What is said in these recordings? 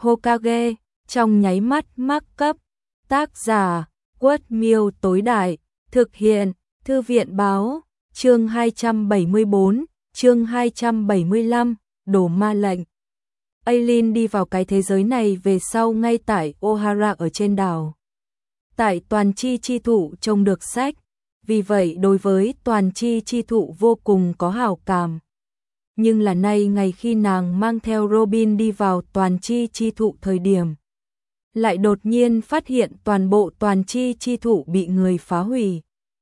Hokage, trong nháy mắt mark cấp. Tác giả, Quất Miêu tối đại, thực hiện, Thư viện báo, chương 274, chương 275, Đồ ma lệnh. Aileen đi vào cái thế giới này về sau ngay tại Ohara ở trên đảo. Tại Toàn Chi chi thụ trông được sách, vì vậy đối với Toàn Chi chi thụ vô cùng có hảo cảm. Nhưng là nay ngày khi nàng mang theo Robin đi vào Toàn Chi chi thụ thời điểm, lại đột nhiên phát hiện toàn bộ Toàn Chi chi thụ bị người phá hủy.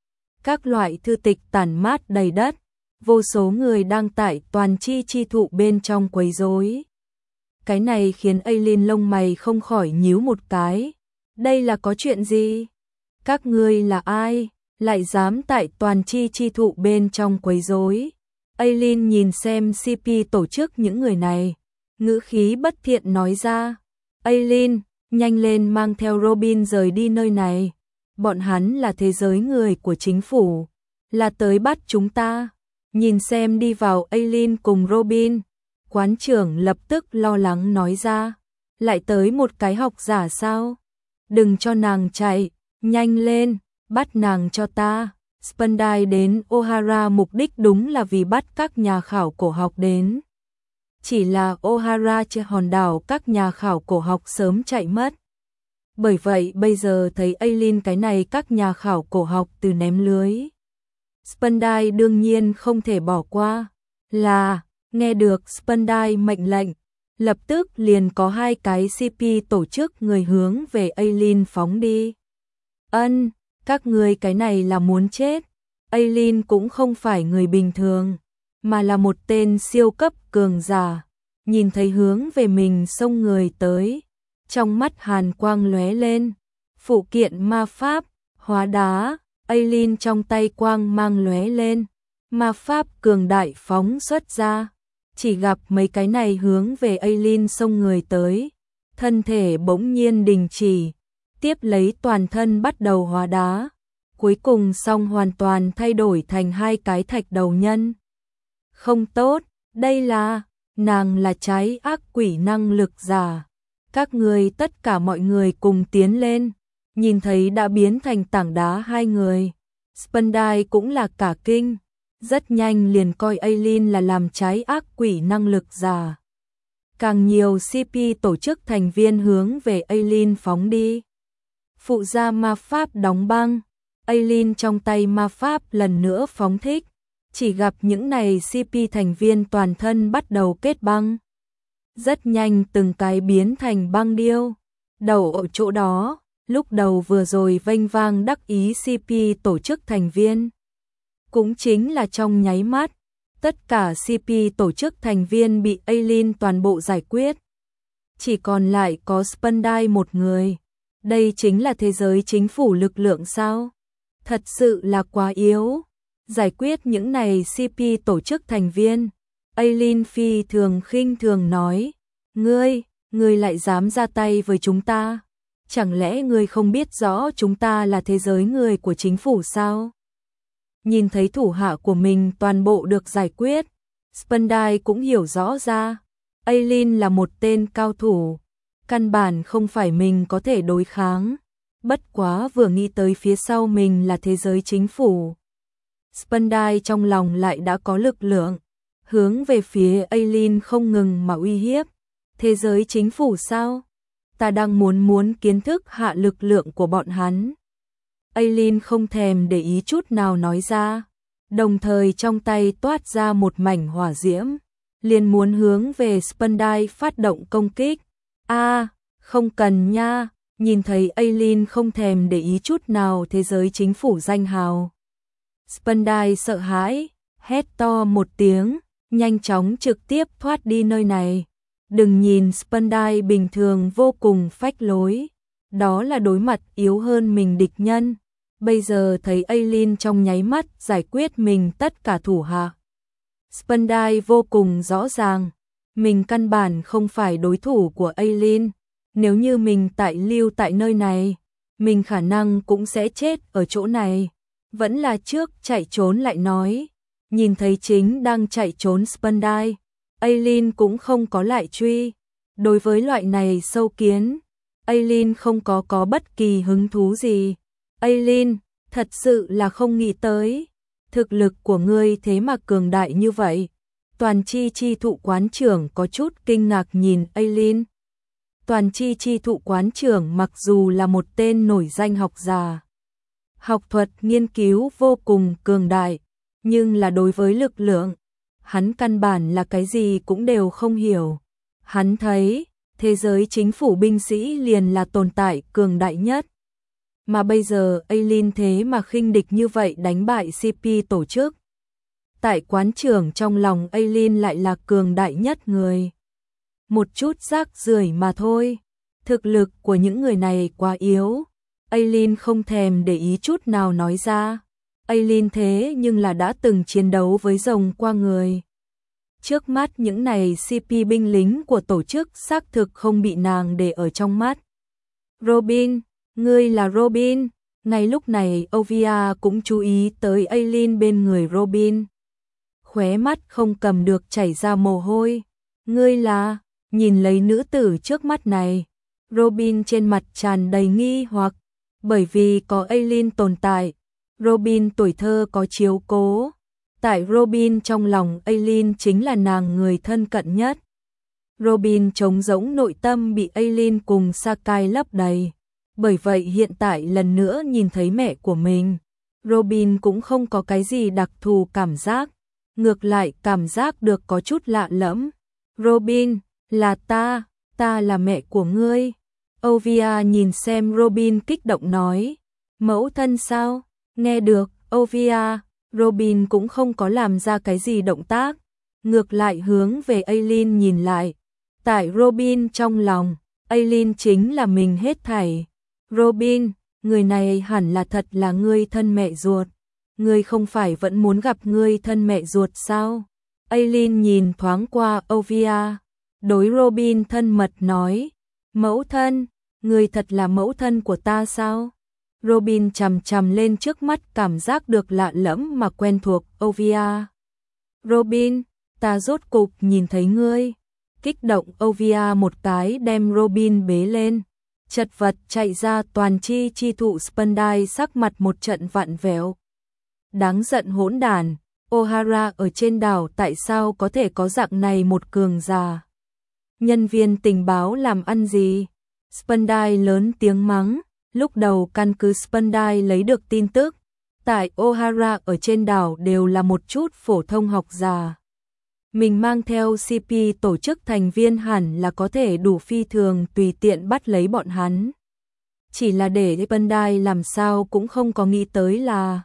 Các loại thư tịch tản mát đầy đất, vô số người đang tại Toàn Chi chi thụ bên trong quấy rối. Cái này khiến Aileen lông mày không khỏi nhíu một cái. Đây là có chuyện gì? Các ngươi là ai? Lại dám tại Toàn Chi chi thụ bên trong quấy rối? Aileen nhìn xem CP tổ chức những người này, ngữ khí bất thiện nói ra. Aileen, nhanh lên mang theo Robin rời đi nơi này. Bọn hắn là thế giới người của chính phủ, là tới bắt chúng ta. Nhìn xem đi vào Aileen cùng Robin, quán trưởng lập tức lo lắng nói ra. Lại tới một cái học giả sao? Đừng cho nàng chạy, nhanh lên, bắt nàng cho ta. Spandai đến Ohara mục đích đúng là vì bắt các nhà khảo cổ học đến. Chỉ là Ohara trên hòn đảo các nhà khảo cổ học sớm chạy mất. Bởi vậy bây giờ thấy Aileen cái này các nhà khảo cổ học từ ném lưới. Spandai đương nhiên không thể bỏ qua. Là, nghe được Spandai mệnh lệnh, lập tức liền có hai cái CP tổ chức người hướng về Aileen phóng đi. Ân, các ngươi cái này là muốn chết. Aileen cũng không phải người bình thường, mà là một tên siêu cấp cường giả. Nhìn thấy hướng về mình xông người tới, trong mắt hàn quang lóe lên. Phụ kiện ma pháp, hóa đá, Aileen trong tay quang mang lóe lên. Ma pháp cường đại phóng xuất ra. Chỉ gặp mấy cái này hướng về Aileen xông người tới, thân thể bỗng nhiên đình chỉ, tiếp lấy toàn thân bắt đầu hóa đá, cuối cùng xong hoàn toàn thay đổi thành hai cái thạch đầu nhân. Không tốt, đây là, nàng là trái ác quỷ năng lực giả. Các người tất cả mọi người cùng tiến lên, nhìn thấy đã biến thành tảng đá hai người. Spandai cũng là cả kinh. Rất nhanh liền coi Aileen là làm trái ác quỷ năng lực giả. Càng nhiều CP tổ chức thành viên hướng về Aileen phóng đi. Phụ gia ma pháp đóng băng, Aileen trong tay ma pháp lần nữa phóng thích. Chỉ gặp những này CP thành viên toàn thân bắt đầu kết băng. Rất nhanh từng cái biến thành băng điêu. Đầu ở chỗ đó, lúc đầu vừa rồi vênh vang đắc ý CP tổ chức thành viên. Cũng chính là trong nháy mắt, tất cả CP tổ chức thành viên bị Aileen toàn bộ giải quyết. Chỉ còn lại có Spandai một người. Đây chính là thế giới chính phủ lực lượng sao? Thật sự là quá yếu. Giải quyết những này CP tổ chức thành viên. Aileen phi thường khinh thường nói. Ngươi lại dám ra tay với chúng ta? Chẳng lẽ ngươi không biết rõ chúng ta là thế giới người của chính phủ sao? Nhìn thấy thủ hạ của mình toàn bộ được giải quyết, Spandai cũng hiểu rõ ra, Aileen là một tên cao thủ, căn bản không phải mình có thể đối kháng, bất quá vừa nghĩ tới phía sau mình là thế giới chính phủ. Spandai trong lòng lại đã có lực lượng, hướng về phía Aileen không ngừng mà uy hiếp. Thế giới chính phủ sao? Ta đang muốn kiến thức hạ lực lượng của bọn hắn. Aileen không thèm để ý chút nào nói ra, đồng thời trong tay toát ra một mảnh hỏa diễm, liền muốn hướng về Spandai phát động công kích. Không cần nha, nhìn thấy Aileen không thèm để ý chút nào thế giới chính phủ danh hào. Spandai sợ hãi, hét to một tiếng, nhanh chóng trực tiếp thoát đi nơi này. Đừng nhìn Spandai bình thường vô cùng phách lối, đó là đối mặt yếu hơn mình địch nhân. Bây giờ thấy Aileen trong nháy mắt giải quyết mình tất cả thủ hạ. Spandai vô cùng rõ ràng, mình căn bản không phải đối thủ của Aileen. Nếu như mình lưu tại nơi này, mình khả năng cũng sẽ chết ở chỗ này. Vẫn là trước chạy trốn lại nói. Nhìn thấy chính đang chạy trốn Spandai, Aileen cũng không có lại truy, Đối với loại này sâu kiến, Aileen không có bất kỳ hứng thú gì. Aileen, thật sự là không nghĩ tới. Thực lực của ngươi thế mà cường đại như vậy. Toàn chi thụ quán trưởng có chút kinh ngạc nhìn Aileen. Toàn chi thụ quán trưởng mặc dù là một tên nổi danh học giả, học thuật nghiên cứu vô cùng cường đại, nhưng là đối với lực lượng, hắn căn bản là cái gì cũng đều không hiểu. Hắn thấy, thế giới chính phủ binh sĩ liền là tồn tại cường đại nhất. Mà bây giờ Aileen thế mà khinh địch như vậy đánh bại CP tổ chức. Tại quán trưởng trong lòng Aileen lại là cường đại nhất người. Một chút rác rưởi mà thôi. Thực lực của những người này quá yếu. Aileen không thèm để ý chút nào nói ra. Aileen thế nhưng là đã từng chiến đấu với rồng qua người. Trước mắt những này CP binh lính của tổ chức xác thực không bị nàng để ở trong mắt. Robin, ngươi là Robin. Ngay lúc này Ovia cũng chú ý tới Aileen bên người Robin. Khóe mắt không cầm được chảy ra mồ hôi. Ngươi là, nhìn lấy nữ tử trước mắt này. Robin trên mặt tràn đầy nghi hoặc, bởi vì có Aileen tồn tại. Robin tuổi thơ có chiếu cố. Tại Robin trong lòng Aileen chính là nàng người thân cận nhất. Robin trống rỗng nội tâm bị Aileen cùng Sakai lấp đầy. Bởi vậy hiện tại lần nữa nhìn thấy mẹ của mình, Robin cũng không có cái gì đặc thù cảm giác. Ngược lại cảm giác được có chút lạ lẫm. Robin, là ta là mẹ của ngươi. Ovia nhìn xem Robin kích động nói. Mẫu thân sao? Nghe được, Ovia, Robin cũng không có làm ra cái gì động tác. Ngược lại hướng về Aileen nhìn lại. Tại Robin trong lòng, Aileen chính là mình hết thảy. Robin, người này hẳn là thật là ngươi thân mẹ ruột. Ngươi không phải vẫn muốn gặp ngươi thân mẹ ruột sao? Aileen nhìn thoáng qua Ovia, đối Robin thân mật nói, mẫu thân, ngươi thật là mẫu thân của ta sao? Robin chằm chằm lên trước mắt cảm giác được lạ lẫm mà quen thuộc Ovia. Robin, ta rốt cục nhìn thấy ngươi. Kích động Ovia một cái đem Robin bế lên. Chật vật chạy ra toàn chi thụ Spandai sắc mặt một trận vặn vẹo. Đáng giận hỗn đản, O'Hara ở trên đảo tại sao có thể có dạng này một cường giả? Nhân viên tình báo làm ăn gì? Spandai lớn tiếng mắng, lúc đầu căn cứ Spandai lấy được tin tức, tại O'Hara ở trên đảo đều là một chút phổ thông học giả. Mình mang theo CP tổ chức thành viên hẳn là có thể đủ phi thường tùy tiện bắt lấy bọn hắn. Chỉ là để Spandai làm sao cũng không có nghĩ tới là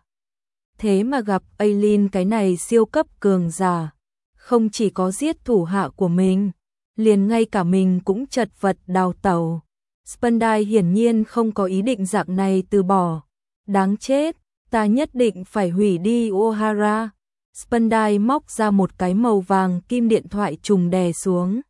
thế mà gặp Aileen cái này siêu cấp cường giả, không chỉ có giết thủ hạ của mình, liền ngay cả mình cũng chật vật đào tẩu. Spandai hiển nhiên không có ý định dạng này từ bỏ. Đáng chết, ta nhất định phải hủy đi O'Hara. Spandai móc ra một cái màu vàng kim điện thoại trùng đè xuống.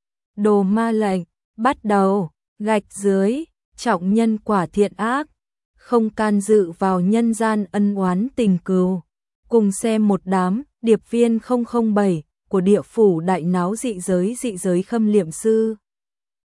Đồ ma lệnh, bắt đầu, gạch dưới, trọng nhân quả thiện ác. Không can dự vào nhân gian ân oán tình cừu. Cùng xem một đám điệp viên 007 của địa phủ đại náo dị giới khâm liệm sư.